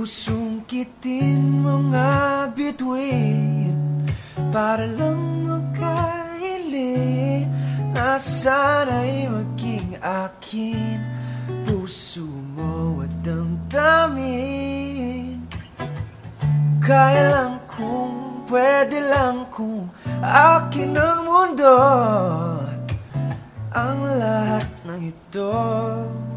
Susungkitin mga bituin para lang magkahiling na sana'y maging akin. Puso mo at damdamin. Kaya lang kung pwede lang kung akin ang mundo, ang lahat ng ito.